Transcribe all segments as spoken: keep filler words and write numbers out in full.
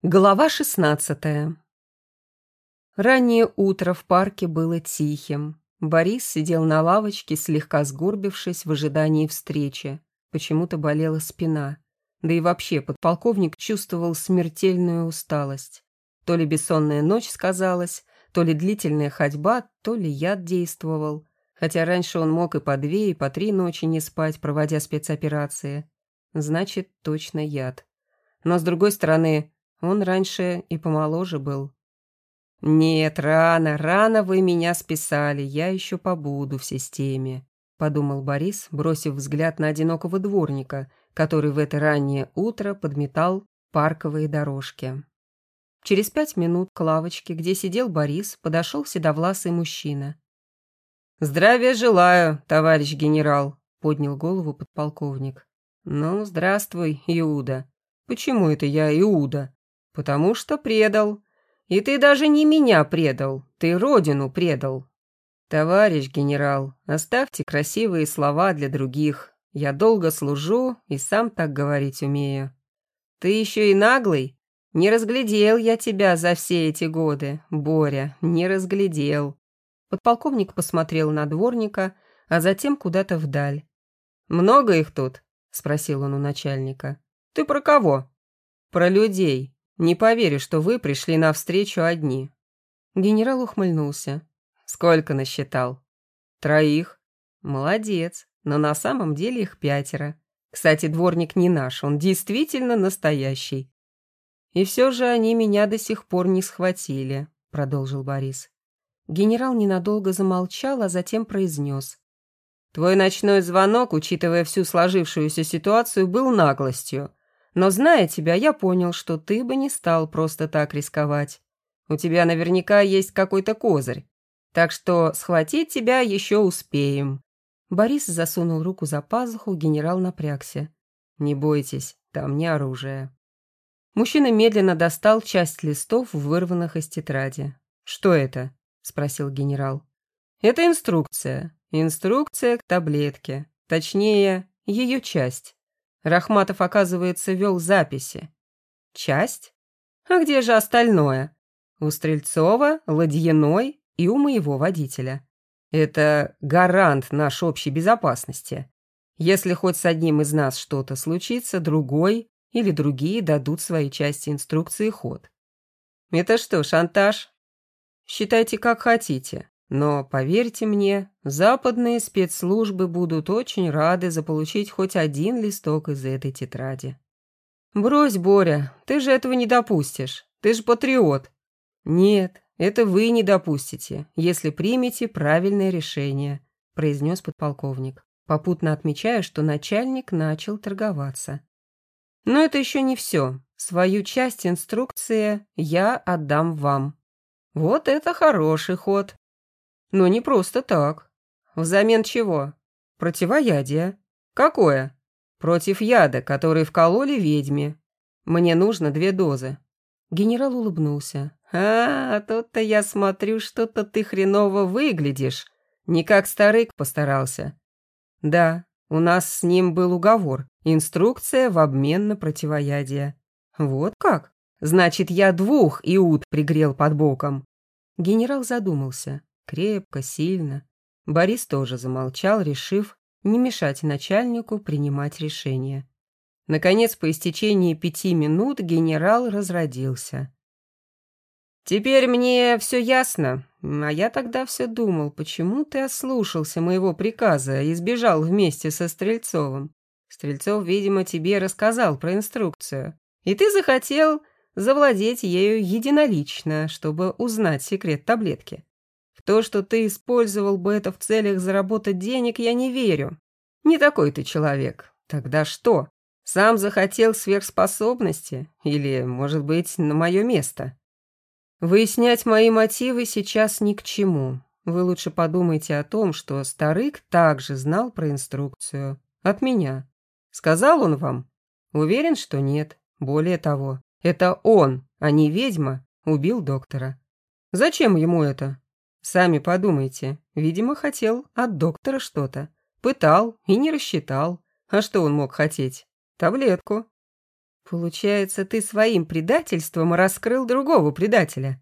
Глава шестнадцатая. Раннее утро в парке было тихим. Борис сидел на лавочке, слегка сгорбившись в ожидании встречи. Почему-то болела спина. Да и вообще подполковник чувствовал смертельную усталость. То ли бессонная ночь сказалась, то ли длительная ходьба, то ли яд действовал. Хотя раньше он мог и по две, и по три ночи не спать, проводя спецоперации. Значит, точно яд. Но с другой стороны, он раньше и помоложе был. «Нет, рано, рано вы меня списали, я еще побуду в системе», — подумал Борис, бросив взгляд на одинокого дворника, который в это раннее утро подметал парковые дорожки. Через пять минут к лавочке, где сидел Борис, подошел седовласый мужчина. «Здравия желаю, товарищ генерал», — поднял голову подполковник. «Ну, здравствуй, Иуда». «Почему это я Иуда?» «Потому что предал. И ты даже не меня предал, ты родину предал». «Товарищ генерал, оставьте красивые слова для других. Я долго служу и сам так говорить умею». «Ты еще и наглый? Не разглядел я тебя за все эти годы, Боря, не разглядел». Подполковник посмотрел на дворника, а затем куда-то вдаль. «Много их тут?» — спросил он у начальника. «Ты про кого?» «Про людей. Не поверю, что вы пришли навстречу одни». Генерал ухмыльнулся. «Сколько насчитал?» «Троих». «Молодец, но на самом деле их пятеро. Кстати, дворник не наш, он действительно настоящий». «И все же они меня до сих пор не схватили», — продолжил Борис. Генерал ненадолго замолчал, а затем произнес. «Твой ночной звонок, учитывая всю сложившуюся ситуацию, был наглостью. Но, зная тебя, я понял, что ты бы не стал просто так рисковать. У тебя наверняка есть какой-то козырь. Так что схватить тебя еще успеем». Борис засунул руку за пазуху, генерал напрягся. «Не бойтесь, там не оружие». Мужчина медленно достал часть листов, вырванных из тетради. «Что это?» — спросил генерал. «Это инструкция. Инструкция к таблетке. Точнее, ее часть. Рахматов, оказывается, вел записи». «Часть? А где же остальное?» «У Стрельцова, Ладьяной и у моего водителя. Это гарант нашей общей безопасности. Если хоть с одним из нас что-то случится, другой или другие дадут своей части инструкции ход». «Это что, шантаж?» «Считайте, как хотите. Но, поверьте мне, западные спецслужбы будут очень рады заполучить хоть один листок из этой тетради». «Брось, Боря, ты же этого не допустишь. Ты же патриот». «Нет, это вы не допустите, если примете правильное решение», произнес подполковник, попутно отмечая, что начальник начал торговаться. «Но это еще не все. Свою часть инструкции я отдам вам». «Вот это хороший ход». «Но не просто так. Взамен чего?» «Противоядие». «Какое?» «Против яда, который вкололи ведьме. Мне нужно две дозы». Генерал улыбнулся. «А, тут-то я смотрю, что-то ты хреново выглядишь. Не как старик постарался». «Да, у нас с ним был уговор. Инструкция в обмен на противоядие». «Вот как? Значит, я двух Иуд пригрел под боком». Генерал задумался. Крепко, сильно. Борис тоже замолчал, решив не мешать начальнику принимать решение. Наконец, по истечении пяти минут генерал разродился. «Теперь мне все ясно. А я тогда все думал, почему ты ослушался моего приказа и сбежал вместе со Стрельцовым. Стрельцов, видимо, тебе рассказал про инструкцию. И ты захотел завладеть ею единолично, чтобы узнать секрет таблетки. В то, что ты использовал бы это в целях заработать денег, я не верю. Не такой ты человек. Тогда что? Сам захотел сверхспособности? Или, может быть, на мое место? Выяснять мои мотивы сейчас ни к чему. Вы лучше подумайте о том, что старик также знал про инструкцию. От меня. Сказал он вам? Уверен, что нет. Более того, это он, а не ведьма, убил доктора. Зачем ему это? Сами подумайте. Видимо, хотел от доктора что-то. Пытал и не рассчитал. А что он мог хотеть? Таблетку. Получается, ты своим предательством раскрыл другого предателя.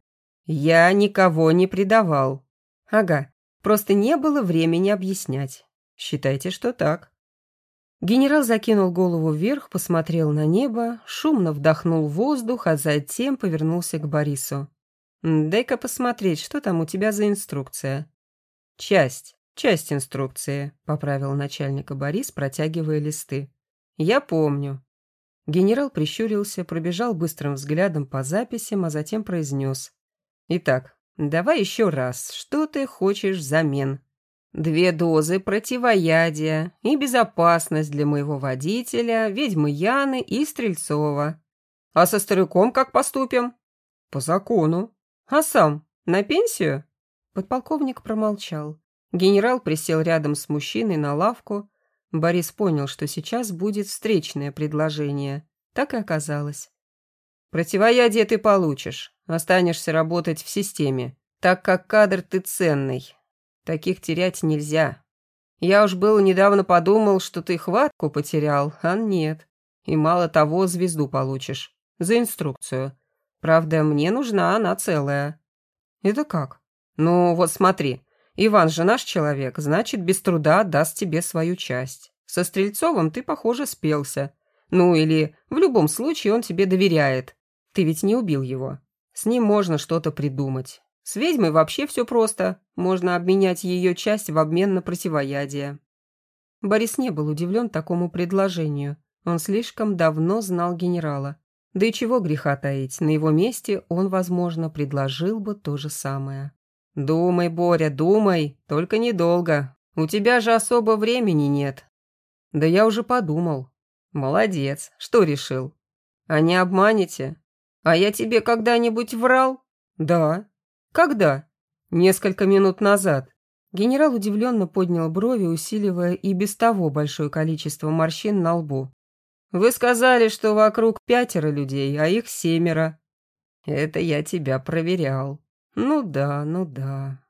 Я никого не предавал. Ага, просто не было времени объяснять. Считайте, что так. Генерал закинул голову вверх, посмотрел на небо, шумно вдохнул воздух, а затем повернулся к Борису. «Дай-ка посмотреть, что там у тебя за инструкция». «Часть, часть инструкции», — поправил начальника Борис, протягивая листы. «Я помню». Генерал прищурился, пробежал быстрым взглядом по записям, а затем произнес. «Итак, давай еще раз, что ты хочешь взамен?» «Две дозы противоядия и безопасность для моего водителя, ведьмы Яны и Стрельцова. А со стариком как поступим?» «По закону». «А сам? На пенсию?» Подполковник промолчал. Генерал присел рядом с мужчиной на лавку. Борис понял, что сейчас будет встречное предложение. Так и оказалось. «Противоядие ты получишь. Останешься работать в системе, так как кадр ты ценный. Таких терять нельзя. Я уж было недавно подумал, что ты хватку потерял, а нет. И мало того, звезду получишь. За инструкцию. Правда, мне нужна она целая». «Это как?» «Ну, вот смотри. Иван же наш человек, значит, без труда отдаст тебе свою часть. Со Стрельцовым ты, похоже, спелся. Ну, или в любом случае он тебе доверяет. Ты ведь не убил его. С ним можно что-то придумать. С ведьмой вообще все просто. Можно обменять ее часть в обмен на противоядие». Борис не был удивлен такому предложению. Он слишком давно знал генерала. Да и чего греха таить, на его месте он, возможно, предложил бы то же самое. «Думай, Боря, думай, только недолго. У тебя же особо времени нет». «Да я уже подумал». «Молодец. Что решил? А не обманете? А я тебе когда-нибудь врал?» «Да». «Когда?» «Несколько минут назад». Генерал удивленно поднял брови, усиливая и без того большое количество морщин на лбу. «Вы сказали, что вокруг пятеро людей, а их семеро». «Это я тебя проверял». «Ну да, ну да».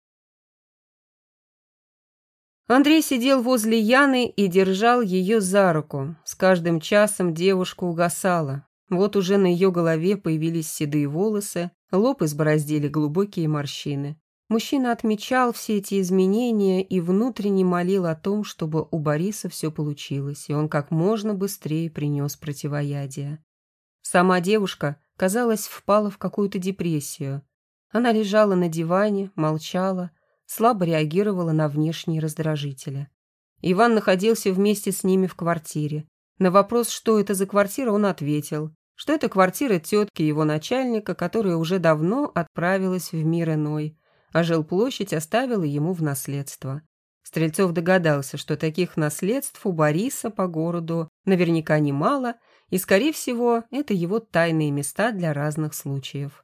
Андрей сидел возле Яны и держал ее за руку. С каждым часом девушка угасала. Вот уже на ее голове появились седые волосы, лоб избороздили глубокие морщины. Мужчина отмечал все эти изменения и внутренне молил о том, чтобы у Бориса все получилось, и он как можно быстрее принес противоядие. Сама девушка, казалось, впала в какую-то депрессию. Она лежала на диване, молчала, слабо реагировала на внешние раздражители. Иван находился вместе с ними в квартире. На вопрос, что это за квартира, он ответил, что это квартира тетки его начальника, которая уже давно отправилась в мир иной, а жилплощадь оставила ему в наследство. Стрельцов догадался, что таких наследств у Бориса по городу наверняка немало, и, скорее всего, это его тайные места для разных случаев.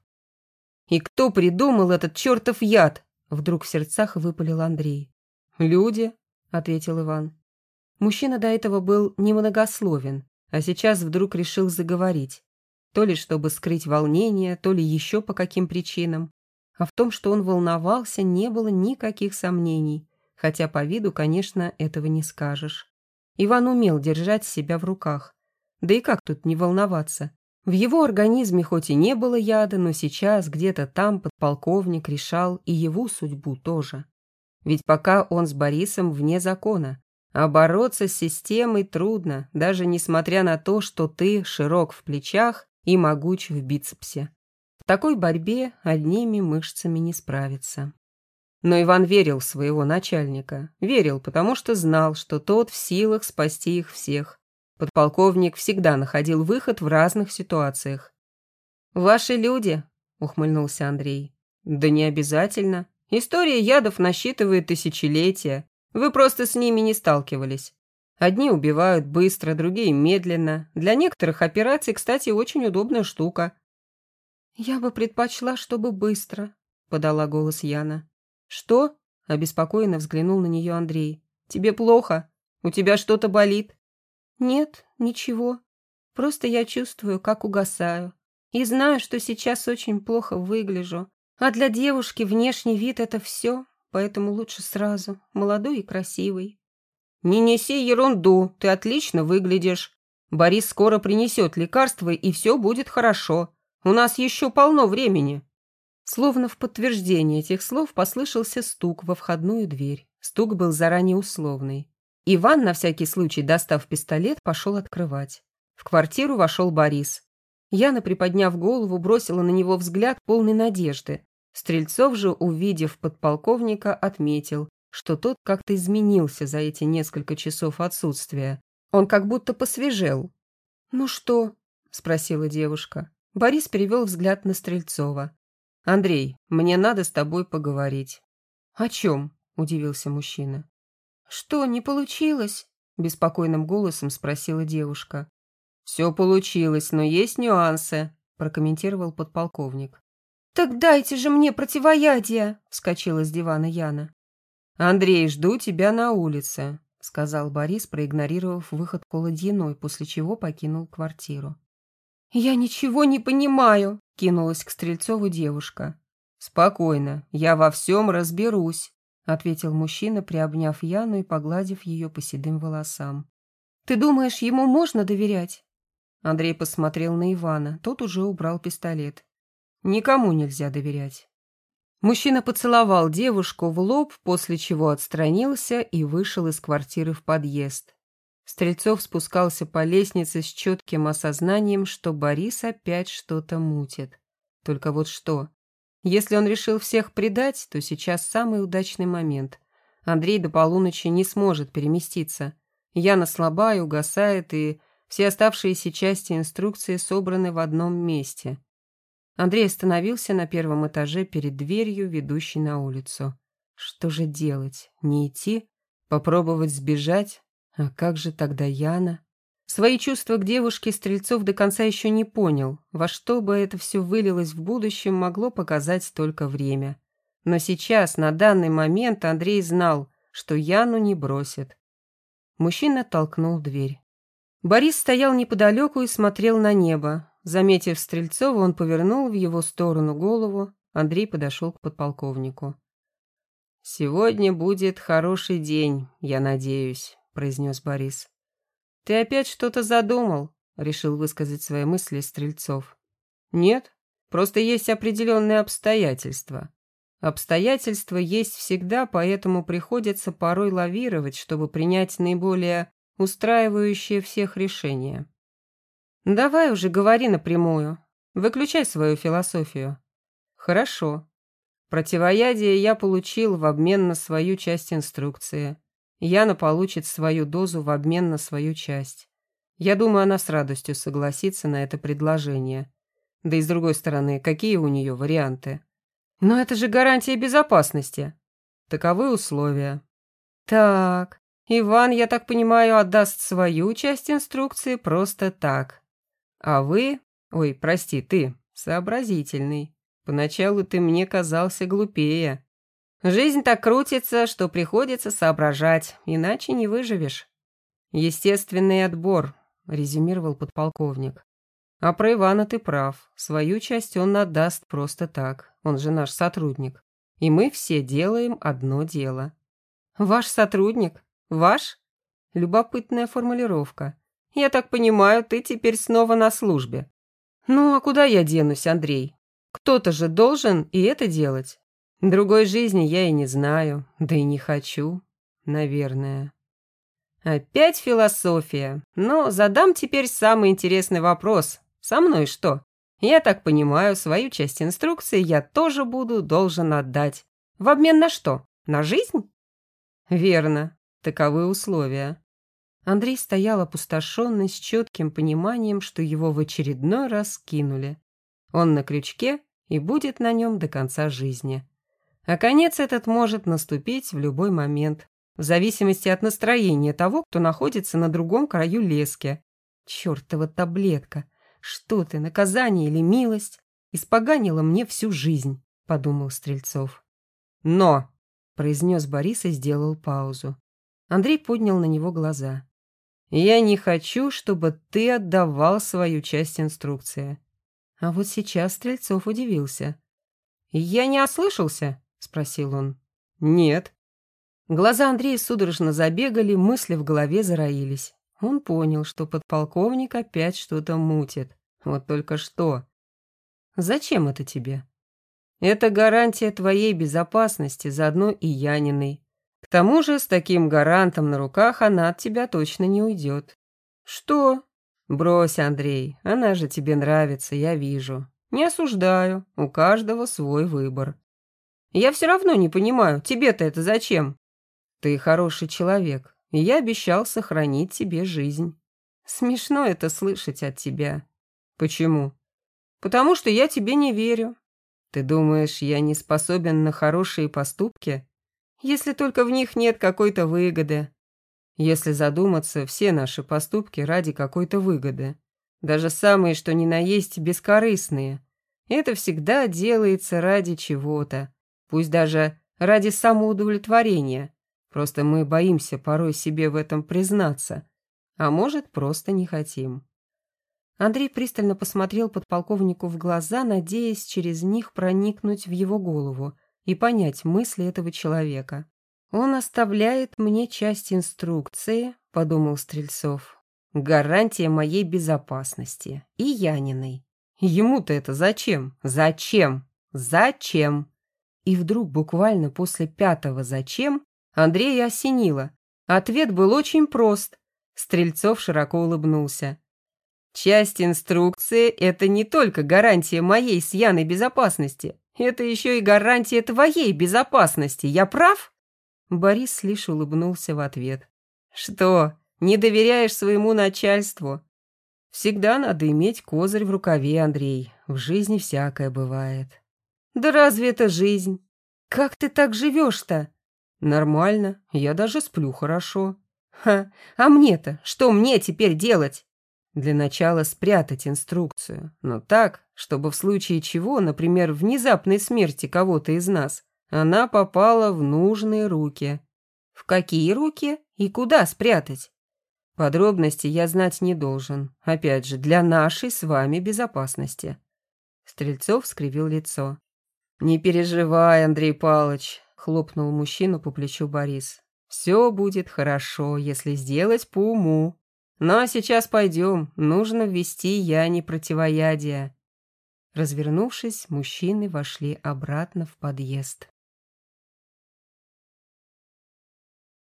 «И кто придумал этот чертов яд?» — вдруг в сердцах выпалил Андрей. «Люди», — ответил Иван. Мужчина до этого был немногословен, а сейчас вдруг решил заговорить. То ли чтобы скрыть волнение, то ли еще по каким причинам. А в том, что он волновался, не было никаких сомнений, хотя по виду, конечно, этого не скажешь. Иван умел держать себя в руках. Да и как тут не волноваться? В его организме хоть и не было яда, но сейчас где-то там подполковник решал и его судьбу тоже. Ведь пока он с Борисом вне закона, а бороться с системой трудно, даже несмотря на то, что ты широк в плечах и могуч в бицепсе. В такой борьбе одними мышцами не справиться. Но Иван верил в своего начальника. Верил, потому что знал, что тот в силах спасти их всех. Подполковник всегда находил выход в разных ситуациях. «Ваши люди», — ухмыльнулся Андрей. «Да не обязательно. История ядов насчитывает тысячелетия. Вы просто с ними не сталкивались. Одни убивают быстро, другие медленно. Для некоторых операций, кстати, очень удобная штука». «Я бы предпочла, чтобы быстро», — подала голос Яна. «Что?» — обеспокоенно взглянул на нее Андрей. «Тебе плохо? У тебя что-то болит?» «Нет, ничего. Просто я чувствую, как угасаю. И знаю, что сейчас очень плохо выгляжу. А для девушки внешний вид — это все, поэтому лучше сразу, молодой и красивый». «Не неси ерунду, ты отлично выглядишь». Борис скоро принесет лекарства, и все будет хорошо. У нас еще полно времени». Словно в подтверждение этих слов послышался стук во входную дверь. Стук был заранее условный. Иван, на всякий случай, достав пистолет, пошел открывать. В квартиру вошел Борис. Яна, приподняв голову, бросила на него взгляд полной надежды. Стрельцов же, увидев подполковника, отметил, что тот как-то изменился за эти несколько часов отсутствия. Он как будто посвежел. «Ну что?» – спросила девушка. Борис перевел взгляд на Стрельцова. «Андрей, мне надо с тобой поговорить». «О чем?» – удивился мужчина. «Что, не получилось?» – беспокойным голосом спросила девушка. «Все получилось, но есть нюансы», – прокомментировал подполковник. «Так дайте же мне противоядие!» – вскочила с дивана Яна. «Андрей, жду тебя на улице», – сказал Борис, проигнорировав выход Колодьиной, после чего покинул квартиру. «Я ничего не понимаю», – кинулась к Стрельцову девушка. «Спокойно, я во всем разберусь», – ответил мужчина, приобняв Яну и погладив ее по седым волосам. «Ты думаешь, ему можно доверять?» Андрей посмотрел на Ивана, тот уже убрал пистолет. «Никому нельзя доверять». Мужчина поцеловал девушку в лоб, после чего отстранился и вышел из квартиры в подъезд. Стрельцов спускался по лестнице с четким осознанием, что Борис опять что-то мутит. Только вот что? Если он решил всех предать, то сейчас самый удачный момент. Андрей до полуночи не сможет переместиться. Яна слаба и угасает, и все оставшиеся части инструкции собраны в одном месте. Андрей остановился на первом этаже перед дверью, ведущей на улицу. Что же делать? Не идти? Попробовать сбежать? А как же тогда Яна? Свои чувства к девушке Стрельцов до конца еще не понял. Во что бы это все вылилось в будущем, могло показать только время. Но сейчас, на данный момент, Андрей знал, что Яну не бросит. Мужчина толкнул дверь. Борис стоял неподалеку и смотрел на небо. Заметив Стрельцова, он повернул в его сторону голову. Андрей подошел к подполковнику. «Сегодня будет хороший день, я надеюсь», — произнес Борис. «Ты опять что-то задумал?» — решил высказать свои мысли Стрельцов. «Нет, просто есть определенные обстоятельства. Обстоятельства есть всегда, поэтому приходится порой лавировать, чтобы принять наиболее устраивающее всех решение». «Давай уже говори напрямую. Выключай свою философию». «Хорошо. Противоядие я получил в обмен на свою часть инструкции. Яна получит свою дозу в обмен на свою часть. Я думаю, она с радостью согласится на это предложение. Да и с другой стороны, какие у нее варианты? Но это же гарантия безопасности. Таковы условия». «Так, Иван, я так понимаю, отдаст свою часть инструкции просто так. А вы, ой, прости, ты, сообразительный. Поначалу ты мне казался глупее. Жизнь так крутится, что приходится соображать, иначе не выживешь». «Естественный отбор», — резюмировал подполковник. «А про Ивана ты прав. Свою часть он отдаст просто так. Он же наш сотрудник. И мы все делаем одно дело». «Ваш сотрудник? Ваш?» Любопытная формулировка. «Я так понимаю, ты теперь снова на службе». «Ну, а куда я денусь, Андрей? Кто-то же должен и это делать. Другой жизни я и не знаю, да и не хочу, наверное». «Опять философия. Но задам теперь самый интересный вопрос. Со мной что? Я так понимаю, свою часть инструкции я тоже буду должен отдать. В обмен на что? На жизнь?» «Верно. Таковы условия». Андрей стоял опустошенный, с четким пониманием, что его в очередной раз кинули. Он на крючке и будет на нем до конца жизни. А конец этот может наступить в любой момент, в зависимости от настроения того, кто находится на другом краю лески. «Чертова таблетка! Что ты, наказание или милость? Испоганила мне всю жизнь», — подумал Стрельцов. «Но!» — произнес Борис и сделал паузу. Андрей поднял на него глаза. «Я не хочу, чтобы ты отдавал свою часть инструкции». А вот сейчас Стрельцов удивился. «Я не ослышался?» — спросил он. «Нет». Глаза Андрея судорожно забегали, мысли в голове зароились. Он понял, что подполковник опять что-то мутит. Вот только что. Зачем это тебе? Это гарантия твоей безопасности, заодно и Яниной. К тому же с таким гарантом на руках она от тебя точно не уйдет. Что? Брось, Андрей, она же тебе нравится, я вижу. Не осуждаю, у каждого свой выбор. Я все равно не понимаю, тебе-то это зачем? Ты хороший человек, и я обещал сохранить тебе жизнь. Смешно это слышать от тебя. Почему? Потому что я тебе не верю. Ты думаешь, я не способен на хорошие поступки? Если только в них нет какой-то выгоды. Если задуматься, все наши поступки ради какой-то выгоды. Даже самые, что ни на есть, бескорыстные. Это всегда делается ради чего-то. Пусть даже ради самоудовлетворения. Просто мы боимся порой себе в этом признаться. А может, просто не хотим. Андрей пристально посмотрел подполковнику в глаза, надеясь через них проникнуть в его голову и понять мысли этого человека. «Он оставляет мне часть инструкции», — подумал Стрельцов. «Гарантия моей безопасности. И Яниной. Ему-то это зачем? Зачем? Зачем?» И вдруг, буквально после пятого «зачем», Андрея осенило. Ответ был очень прост. Стрельцов широко улыбнулся. «Часть инструкции — это не только гарантия моей с Яной безопасности. Это еще и гарантия твоей безопасности. Я прав?» Борис лишь улыбнулся в ответ. «Что, не доверяешь своему начальству?» «Всегда надо иметь козырь в рукаве, Андрей. В жизни всякое бывает». «Да разве это жизнь? Как ты так живешь-то?» «Нормально. Я даже сплю хорошо». «Ха, а мне-то? Что мне теперь делать?» «Для начала спрятать инструкцию, но так, чтобы в случае чего, например, внезапной смерти кого-то из нас, она попала в нужные руки». «В какие руки? И куда спрятать?» «Подробности я знать не должен. Опять же, для нашей с вами безопасности». Стрельцов скривил лицо. «Не переживай, Андрей Павлович», — хлопнул мужчину по плечу Борис. «Все будет хорошо, если сделать по уму. Ну а сейчас пойдем, нужно ввести Яне противоядие». Развернувшись, мужчины вошли обратно в подъезд.